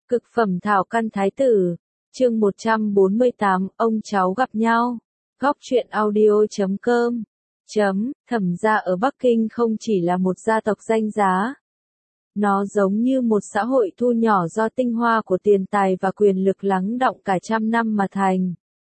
Cực phẩm thảo căn thái tử, chương 148, ông cháu gặp nhau. Góc truyện audio.com. Thẩm gia ở Bắc Kinh không chỉ là một gia tộc danh giá. Nó giống như một xã hội thu nhỏ do tinh hoa của tiền tài và quyền lực lắng đọng cả trăm năm mà thành.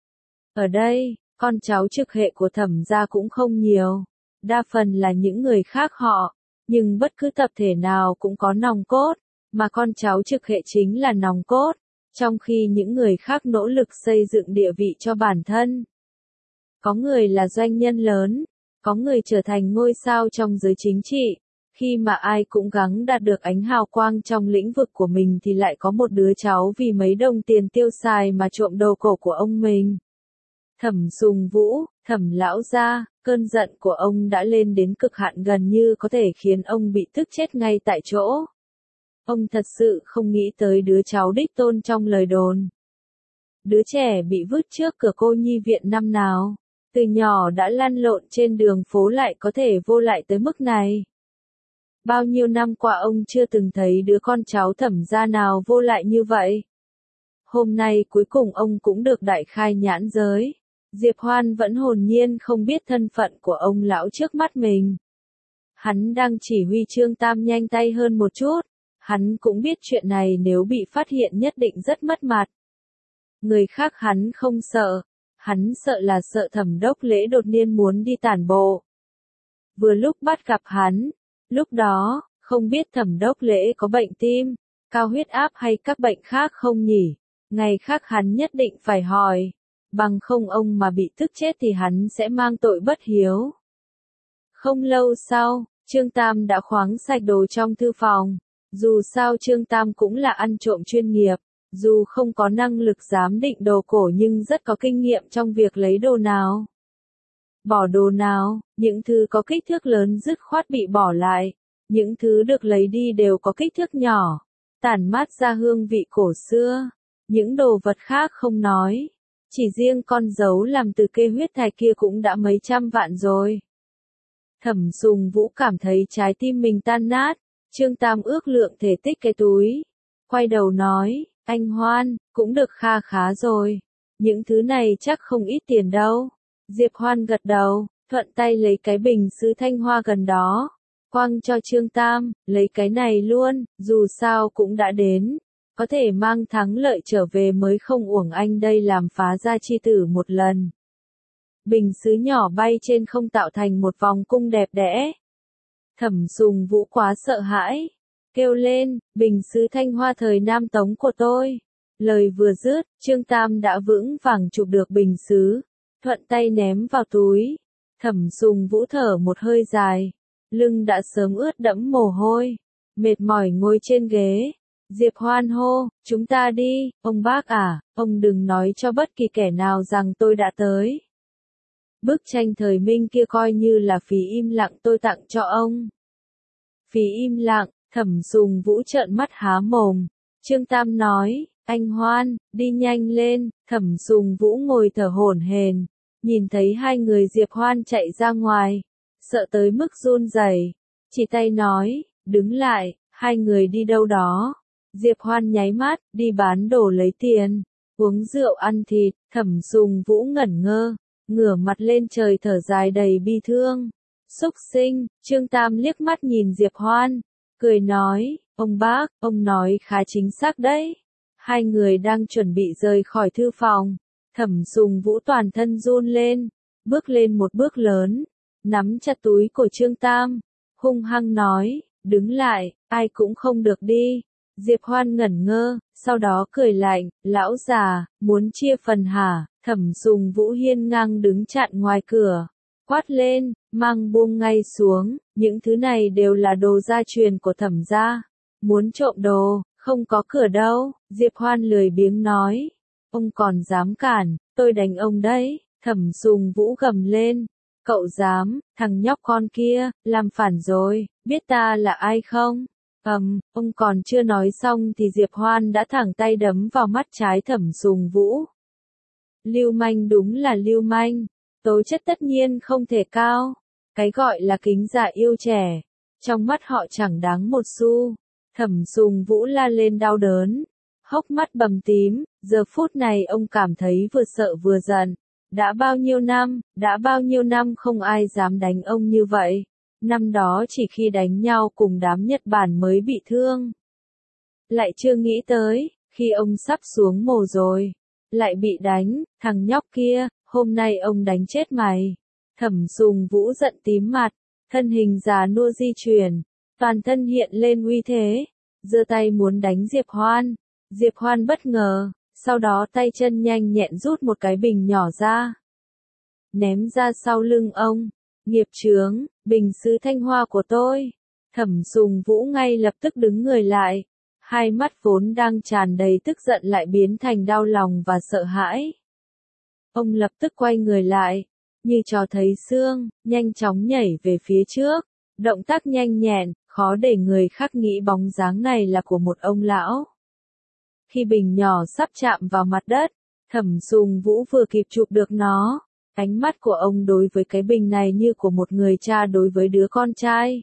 Ở đây, con cháu trực hệ của Thẩm gia cũng không nhiều. Đa phần là những người khác họ, nhưng bất cứ tập thể nào cũng có nòng cốt, mà con cháu trực hệ chính là nòng cốt, trong khi những người khác nỗ lực xây dựng địa vị cho bản thân. Có người là doanh nhân lớn, có người trở thành ngôi sao trong giới chính trị, khi mà ai cũng gắng đạt được ánh hào quang trong lĩnh vực của mình thì lại có một đứa cháu vì mấy đồng tiền tiêu xài mà trộm đồ cổ của ông mình. Thẩm Sùng Vũ, Thẩm lão gia, cơn giận của ông đã lên đến cực hạn gần như có thể khiến ông bị tức chết ngay tại chỗ. Ông thật sự không nghĩ tới đứa cháu đích tôn trong lời đồn. Đứa trẻ bị vứt trước cửa cô nhi viện năm nào, từ nhỏ đã lăn lộn trên đường phố lại có thể vô lại tới mức này. Bao nhiêu năm qua ông chưa từng thấy đứa con cháu Thẩm gia nào vô lại như vậy. Hôm nay cuối cùng ông cũng được đại khai nhãn giới. Diệp Hoan vẫn hồn nhiên không biết thân phận của ông lão trước mắt mình. Hắn đang chỉ huy Trương Tam nhanh tay hơn một chút. Hắn cũng biết chuyện này nếu bị phát hiện nhất định rất mất mặt. Người khác hắn không sợ. Hắn sợ là sợ Thẩm Đốc Lễ đột nhiên muốn đi tản bộ. Vừa lúc bắt gặp hắn. Lúc đó, không biết Thẩm Đốc Lễ có bệnh tim, cao huyết áp hay các bệnh khác không nhỉ? Ngày khác hắn nhất định phải hỏi. Bằng không ông mà bị tức chết thì hắn sẽ mang tội bất hiếu. Không lâu sau, Trương Tam đã khoáng sạch đồ trong thư phòng. Dù sao Trương Tam cũng là ăn trộm chuyên nghiệp, dù không có năng lực giám định đồ cổ nhưng rất có kinh nghiệm trong việc lấy đồ nào. Bỏ đồ nào, những thứ có kích thước lớn dứt khoát bị bỏ lại, những thứ được lấy đi đều có kích thước nhỏ, tản mát ra hương vị cổ xưa, những đồ vật khác không nói. Chỉ riêng con dấu làm từ kê huyết thạch kia cũng đã mấy trăm vạn rồi. Thẩm Sùng Vũ cảm thấy trái tim mình tan nát. Trương Tam ước lượng thể tích cái túi. Quay đầu nói, anh Hoan, cũng được kha khá rồi. Những thứ này chắc không ít tiền đâu. Diệp Hoan gật đầu, thuận tay lấy cái bình sứ thanh hoa gần đó. Quăng cho Trương Tam, lấy cái này luôn, dù sao cũng đã đến. Có thể mang thắng lợi trở về mới không uổng anh đây làm phá gia chi tử một lần. Bình sứ nhỏ bay trên không tạo thành một vòng cung đẹp đẽ. Thẩm Sùng Vũ quá sợ hãi, kêu lên, bình sứ thanh hoa thời Nam Tống của tôi. Lời vừa dứt, Trương Tam đã vững vàng chụp được bình sứ, thuận tay ném vào túi. Thẩm Sùng Vũ thở một hơi dài, lưng đã sớm ướt đẫm mồ hôi, mệt mỏi ngồi trên ghế. Diệp Hoan hô, chúng ta đi, ông bác à, ông đừng nói cho bất kỳ kẻ nào rằng tôi đã tới. Bức tranh thời Minh kia coi như là phí im lặng tôi tặng cho ông. Phí im lặng, Thẩm Sùng Vũ trợn mắt há mồm. Trương Tam nói, anh Hoan, đi nhanh lên. Thẩm Sùng Vũ ngồi thở hổn hển, nhìn thấy hai người Diệp Hoan chạy ra ngoài, sợ tới mức run rẩy, chỉ tay nói, đứng lại, hai người đi đâu đó. Diệp Hoan nháy mắt, đi bán đồ lấy tiền, uống rượu ăn thịt. Thẩm Sùng Vũ ngẩn ngơ, ngửa mặt lên trời thở dài đầy bi thương. Xúc sinh. Trương Tam liếc mắt nhìn Diệp Hoan, cười nói, ông bác, ông nói khá chính xác đấy. Hai người đang chuẩn bị rời khỏi thư phòng. Thẩm Sùng Vũ toàn thân run lên, bước lên một bước lớn, nắm chặt túi của Trương Tam, hung hăng nói, đứng lại, ai cũng không được đi. Diệp Hoan ngẩn ngơ, sau đó cười lạnh, lão già, muốn chia phần hả? Thẩm Sùng Vũ hiên ngang đứng chặn ngoài cửa, quát lên, mang buông ngay xuống, những thứ này đều là đồ gia truyền của Thẩm gia. Muốn trộm đồ, không có cửa đâu. Diệp Hoan lười biếng nói, ông còn dám cản, tôi đánh ông đấy. Thẩm Sùng Vũ gầm lên, cậu dám, thằng nhóc con kia, làm phản rồi, biết ta là ai không? Ông còn chưa nói xong thì Diệp Hoan đã thẳng tay đấm vào mắt trái Thẩm Sùng Vũ. Lưu manh đúng là lưu manh, tố chất tất nhiên không thể cao, cái gọi là kính già yêu trẻ, trong mắt họ chẳng đáng một xu. Thẩm Sùng Vũ la lên đau đớn, Hốc mắt bầm tím, giờ phút này ông cảm thấy vừa sợ vừa giận. Đã bao nhiêu năm không ai dám đánh ông như vậy. Năm đó chỉ khi đánh nhau cùng đám Nhật Bản mới bị thương. Lại chưa nghĩ tới, khi ông sắp xuống mồ rồi, lại bị đánh, thằng nhóc kia, hôm nay ông đánh chết mày. Thẩm Sùng Vũ giận tím mặt, thân hình già nua di chuyển, toàn thân hiện lên uy thế, giơ tay muốn đánh Diệp Hoan. Diệp Hoan bất ngờ, sau đó tay chân nhanh nhẹn rút một cái bình nhỏ ra. Ném ra sau lưng ông, nghiệp chướng, bình sứ Thanh Hoa của tôi. Thẩm Sùng Vũ ngay lập tức đứng người lại, hai mắt vốn đang tràn đầy tức giận lại biến thành đau lòng và sợ hãi. Ông lập tức quay người lại, như trò thấy xương, nhanh chóng nhảy về phía trước, động tác nhanh nhẹn, khó để người khác nghĩ bóng dáng này là của một ông lão. Khi bình nhỏ sắp chạm vào mặt đất, Thẩm Sùng Vũ vừa kịp chụp được nó, ánh mắt của ông đối với cái bình này như của một người cha đối với đứa con trai.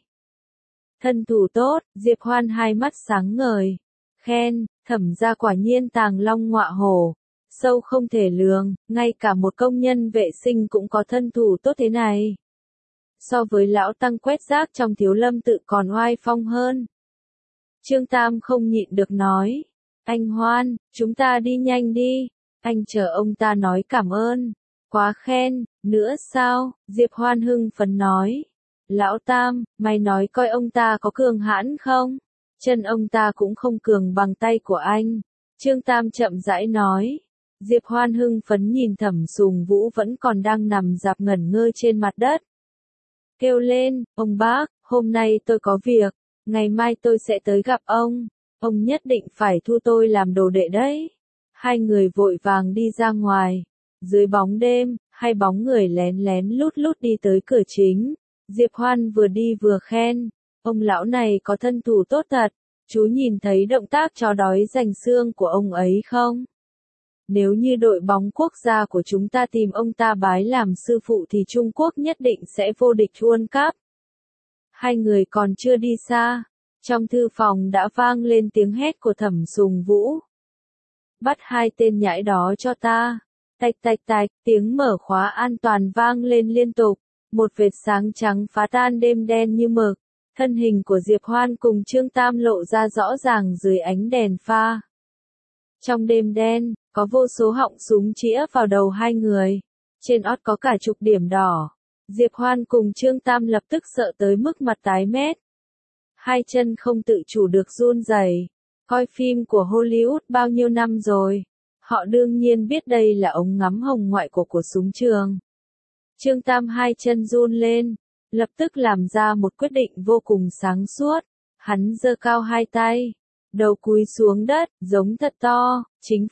Thân thủ tốt, Diệp Hoan hai mắt sáng ngời, khen, Thẩm gia quả nhiên tàng long ngọa hổ, sâu không thể lường, ngay cả một công nhân vệ sinh cũng có thân thủ tốt thế này. So với lão tăng quét rác trong Thiếu Lâm tự còn oai phong hơn. Trương Tam không nhịn được nói, anh Hoan, chúng ta đi nhanh đi, anh chờ ông ta nói cảm ơn. Quá khen, nữa sao, Diệp Hoan hưng phấn nói. Lão Tam, mày nói coi ông ta có cường hãn không? Chân ông ta cũng không cường bằng tay của anh. Trương Tam chậm rãi nói. Diệp Hoan hưng phấn nhìn Thẩm Sùng Vũ vẫn còn đang nằm rạp ngẩn ngơ trên mặt đất. Kêu lên, ông bác, hôm nay tôi có việc, ngày mai tôi sẽ tới gặp ông nhất định phải thu tôi làm đồ đệ đấy. Hai người vội vàng đi ra ngoài. Dưới bóng đêm, hai bóng người lén lén lút lút đi tới cửa chính. Diệp Hoan vừa đi vừa khen, ông lão này có thân thủ tốt thật, chú nhìn thấy động tác chó đói giành xương của ông ấy không? Nếu như đội bóng quốc gia của chúng ta tìm ông ta bái làm sư phụ thì Trung Quốc nhất định sẽ vô địch World Cup. Hai người còn chưa đi xa, trong thư phòng đã vang lên tiếng hét của Thẩm Sùng Vũ. Bắt hai tên nhãi đó cho ta. Tạch tạch tạch, tiếng mở khóa an toàn vang lên liên tục, một vệt sáng trắng phá tan đêm đen như mực, thân hình của Diệp Hoan cùng Trương Tam lộ ra rõ ràng dưới ánh đèn pha. Trong đêm đen, có vô số họng súng chĩa vào đầu hai người, trên ót có cả chục điểm đỏ. Diệp Hoan cùng Trương Tam lập tức sợ tới mức mặt tái mét. Hai chân không tự chủ được run rẩy. Coi phim của Hollywood bao nhiêu năm rồi. Họ đương nhiên biết đây là ống ngắm hồng ngoại của súng trường. Trương Tam hai chân run lên, lập tức làm ra một quyết định vô cùng sáng suốt. Hắn giơ cao hai tay, đầu cúi xuống đất, giống thật to,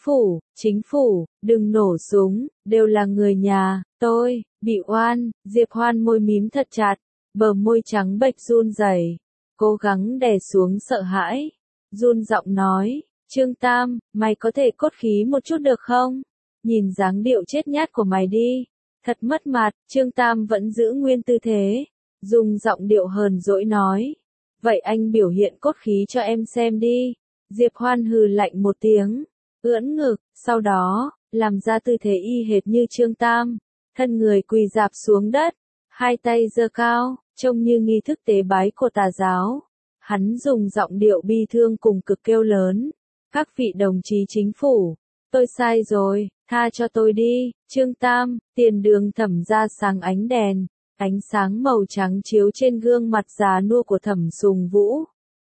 chính phủ, đừng nổ súng, đều là người nhà, tôi, bị oan. Diệp Hoan môi mím thật chặt, bờ môi trắng bệch run rẩy, cố gắng đè xuống sợ hãi, run giọng nói. Trương Tam, mày có thể cốt khí một chút được không? Nhìn dáng điệu chết nhát của mày đi. Thật mất mặt, Trương Tam vẫn giữ nguyên tư thế, dùng giọng điệu hờn dỗi nói. Vậy anh biểu hiện cốt khí cho em xem đi. Diệp Hoan hừ lạnh một tiếng, ưỡn ngực, sau đó, làm ra tư thế y hệt như Trương Tam. Thân người quỳ rạp xuống đất, hai tay giơ cao, trông như nghi thức tế bái của tà giáo. Hắn dùng giọng điệu bi thương cùng cực kêu lớn. Các vị đồng chí chính phủ, tôi sai rồi, tha cho tôi đi. Trương Tam, tiền đường Thẩm ra sáng ánh đèn, ánh sáng màu trắng chiếu trên gương mặt già nua của Thẩm Sùng Vũ.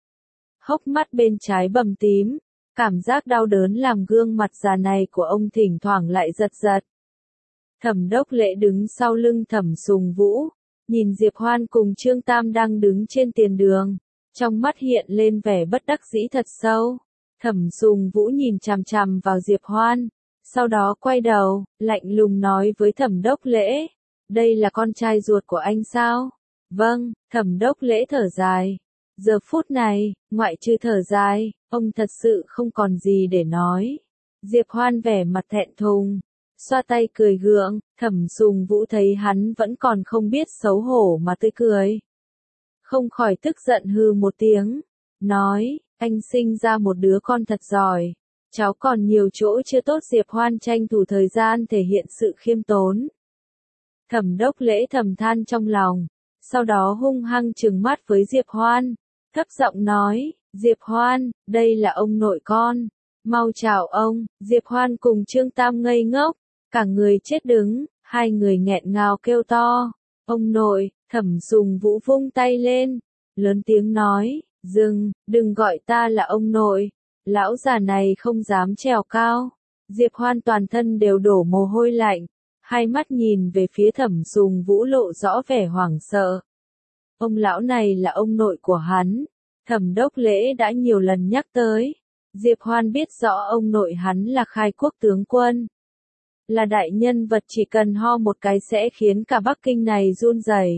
Hốc mắt bên trái bầm tím, cảm giác đau đớn làm gương mặt già này của ông thỉnh thoảng lại giật giật. Thẩm Đốc Lễ đứng sau lưng Thẩm Sùng Vũ, nhìn Diệp Hoan cùng Trương Tam đang đứng trên tiền đường, trong mắt hiện lên vẻ bất đắc dĩ thật sâu. Thẩm Sùng Vũ nhìn chằm chằm vào Diệp Hoan, sau đó quay đầu, lạnh lùng nói với Thẩm Đốc Lễ, đây là con trai ruột của anh sao? Vâng, Thẩm Đốc Lễ thở dài. Giờ phút này, ngoại trừ thở dài, ông thật sự không còn gì để nói. Diệp Hoan vẻ mặt thẹn thùng, xoa tay cười gượng. Thẩm Sùng Vũ thấy hắn vẫn còn không biết xấu hổ mà tươi cười, không khỏi tức giận hừ một tiếng, nói, anh sinh ra một đứa con thật giỏi, Cháu còn nhiều chỗ chưa tốt. Diệp Hoan tranh thủ thời gian thể hiện sự khiêm tốn. Thẩm Đốc Lễ thầm than trong lòng, sau đó hung hăng trừng mắt với Diệp Hoan, thấp giọng nói, Diệp Hoan, đây là ông nội con, mau chào ông. Diệp Hoan cùng Trương Tam ngây ngốc, cả người chết đứng, hai người nghẹn ngào kêu to, ông nội. Thẩm Sùng Vũ vung tay lên, lớn tiếng nói, dừng, đừng gọi ta là ông nội, lão già này không dám trèo cao. Diệp Hoan toàn thân đều đổ mồ hôi lạnh, hai mắt nhìn về phía Thẩm Sùng Vũ lộ rõ vẻ hoảng sợ. Ông lão này là ông nội của hắn, Thẩm Đốc Lễ đã nhiều lần nhắc tới. Diệp Hoan biết rõ ông nội hắn là khai quốc tướng quân, là đại nhân vật, chỉ cần ho một cái sẽ khiến cả Bắc Kinh này run rẩy.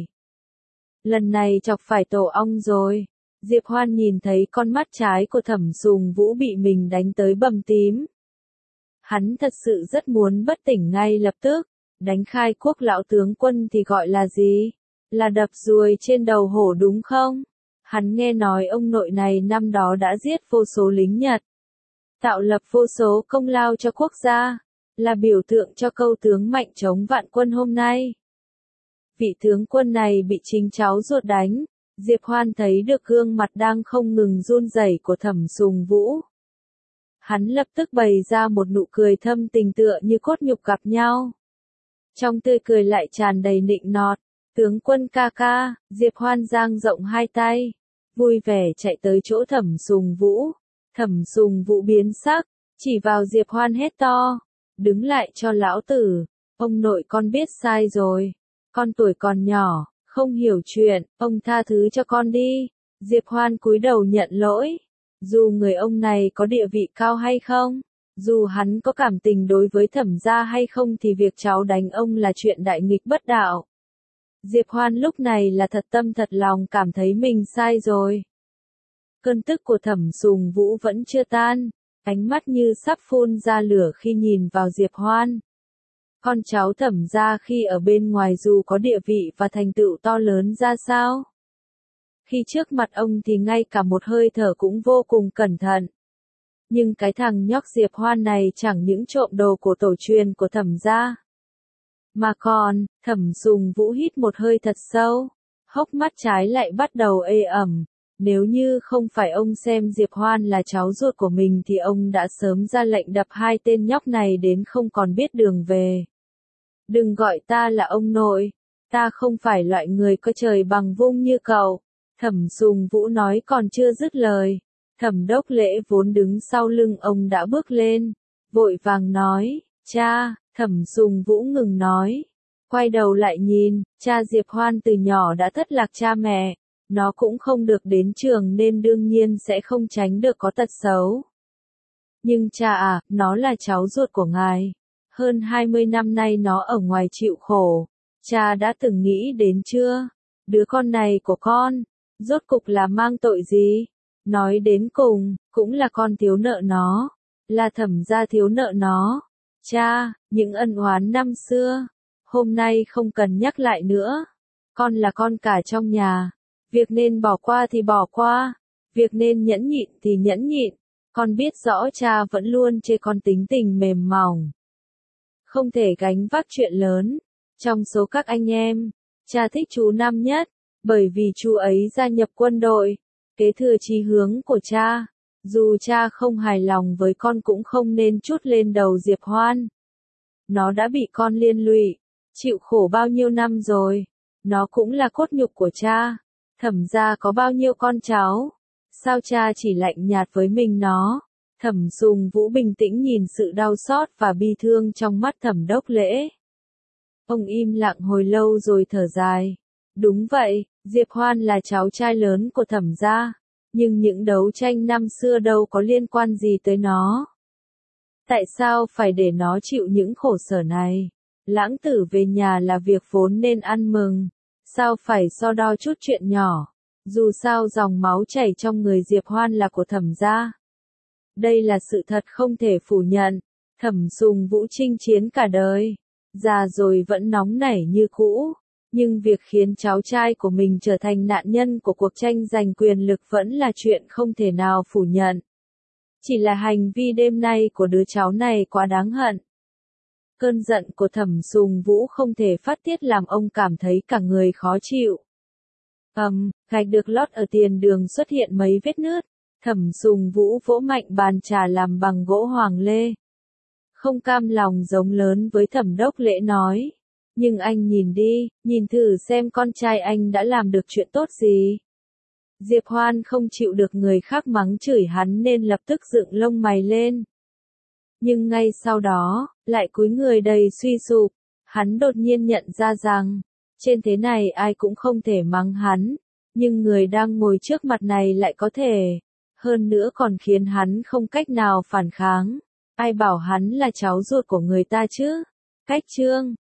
Lần này chọc phải tổ ong rồi. Diệp Hoan nhìn thấy con mắt trái của Thẩm Sùng Vũ bị mình đánh tới bầm tím. Hắn thật sự rất muốn bất tỉnh ngay lập tức. Đánh khai quốc lão tướng quân thì gọi là gì? Là đập ruồi trên đầu hổ đúng không? Hắn nghe nói ông nội này năm đó đã giết vô số lính Nhật, tạo lập vô số công lao cho quốc gia, là biểu tượng cho câu tướng mạnh chống vạn quân hôm nay. Vị tướng quân này bị chính cháu ruột đánh. Diệp Hoan thấy được gương mặt đang không ngừng run rẩy của Thẩm Sùng Vũ. Hắn lập tức bày ra một nụ cười thâm tình tựa như cốt nhục gặp nhau. Trong tươi cười lại tràn đầy nịnh nọt. Tướng quân ca ca. Diệp Hoan dang rộng hai tay, vui vẻ chạy tới chỗ Thẩm Sùng Vũ. Thẩm Sùng Vũ biến sắc, chỉ vào Diệp Hoan hét to, đứng lại cho lão tử, ông nội con biết sai rồi, con tuổi còn nhỏ, không hiểu chuyện, ông tha thứ cho con đi. Diệp Hoan cúi đầu nhận lỗi. Dù người ông này có địa vị cao hay không, dù hắn có cảm tình đối với Thẩm gia hay không thì việc cháu đánh ông là chuyện đại nghịch bất đạo. Diệp Hoan lúc này là thật tâm thật lòng cảm thấy mình sai rồi. Cơn tức của Thẩm Sùng Vũ vẫn chưa tan, ánh mắt như sắp phun ra lửa khi nhìn vào Diệp Hoan. Con cháu Thẩm gia khi ở bên ngoài dù có địa vị và thành tựu to lớn ra sao, khi trước mặt ông thì ngay cả một hơi thở cũng vô cùng cẩn thận. Nhưng cái thằng nhóc Diệp Hoan này chẳng những trộm đồ của tổ truyền của Thẩm gia, mà còn. Thẩm Sùng Vũ hít một hơi thật sâu, hốc mắt trái lại bắt đầu ê ẩm. Nếu như không phải ông xem Diệp Hoan là cháu ruột của mình thì ông đã sớm ra lệnh đập hai tên nhóc này đến không còn biết đường về. Đừng gọi ta là ông nội, ta không phải loại người coi trời bằng vung như cậu. Thẩm Sùng Vũ nói còn chưa dứt lời, Thẩm Đốc Lễ vốn đứng sau lưng ông đã bước lên, vội vàng nói, cha. Thẩm Sùng Vũ ngừng nói, quay đầu lại nhìn, cha Diệp Hoan từ nhỏ đã thất lạc cha mẹ, nó cũng không được đến trường nên đương nhiên sẽ không tránh được có tật xấu. Nhưng cha à, nó là cháu ruột của ngài. Hơn 20 năm nay nó ở ngoài chịu khổ. Cha đã từng nghĩ đến chưa? Đứa con này của con, rốt cục là mang tội gì? Nói đến cùng, cũng là con thiếu nợ nó. Là Thẩm gia thiếu nợ nó. Cha, những ân oán năm xưa, hôm nay không cần nhắc lại nữa. Con là con cả trong nhà. Việc nên bỏ qua thì bỏ qua. Việc nên nhẫn nhịn thì nhẫn nhịn. Con biết rõ cha vẫn luôn chê con tính tình mềm mỏng, không thể gánh vác chuyện lớn. Trong số các anh em, cha thích chú Năm nhất, bởi vì chú ấy gia nhập quân đội, kế thừa chí hướng của cha. Dù cha không hài lòng với con cũng không nên trút lên đầu Diệp Hoan. Nó đã bị con liên lụy, chịu khổ bao nhiêu năm rồi. Nó cũng là cốt nhục của cha. Thẩm gia có bao nhiêu con cháu, sao cha chỉ lạnh nhạt với mình nó? Thẩm Sùng Vũ bình tĩnh nhìn sự đau xót và bi thương trong mắt Thẩm Đốc Lễ. Ông im lặng hồi lâu rồi thở dài. Đúng vậy, Diệp Hoan là cháu trai lớn của Thẩm gia, nhưng những đấu tranh năm xưa đâu có liên quan gì tới nó. Tại sao phải để nó chịu những khổ sở này? Lãng tử về nhà là việc vốn nên ăn mừng. Sao phải so đo chút chuyện nhỏ? Dù sao dòng máu chảy trong người Diệp Hoan là của Thẩm gia. Đây là sự thật không thể phủ nhận. Thẩm Sùng Vũ chinh chiến cả đời, già rồi vẫn nóng nảy như cũ. Nhưng việc khiến cháu trai của mình trở thành nạn nhân của cuộc tranh giành quyền lực vẫn là chuyện không thể nào phủ nhận. Chỉ là hành vi đêm nay của đứa cháu này quá đáng hận. Cơn giận của Thẩm Sùng Vũ không thể phát tiết làm ông cảm thấy cả người khó chịu. Gạch được lót ở tiền đường xuất hiện mấy vết nứt. Thẩm Sùng Vũ vỗ mạnh bàn trà làm bằng gỗ hoàng lê. Không cam lòng giống lớn với Thẩm Đốc Lễ nói. Nhưng anh nhìn đi, nhìn thử xem con trai anh đã làm được chuyện tốt gì. Diệp Hoan không chịu được người khác mắng chửi hắn nên lập tức dựng lông mày lên. Nhưng ngay sau đó, lại cúi người đầy suy sụp, hắn đột nhiên nhận ra rằng, trên thế này ai cũng không thể mắng hắn, nhưng người đang ngồi trước mặt này lại có thể, hơn nữa còn khiến hắn không cách nào phản kháng. Ai bảo hắn là cháu ruột của người ta chứ? Cách chương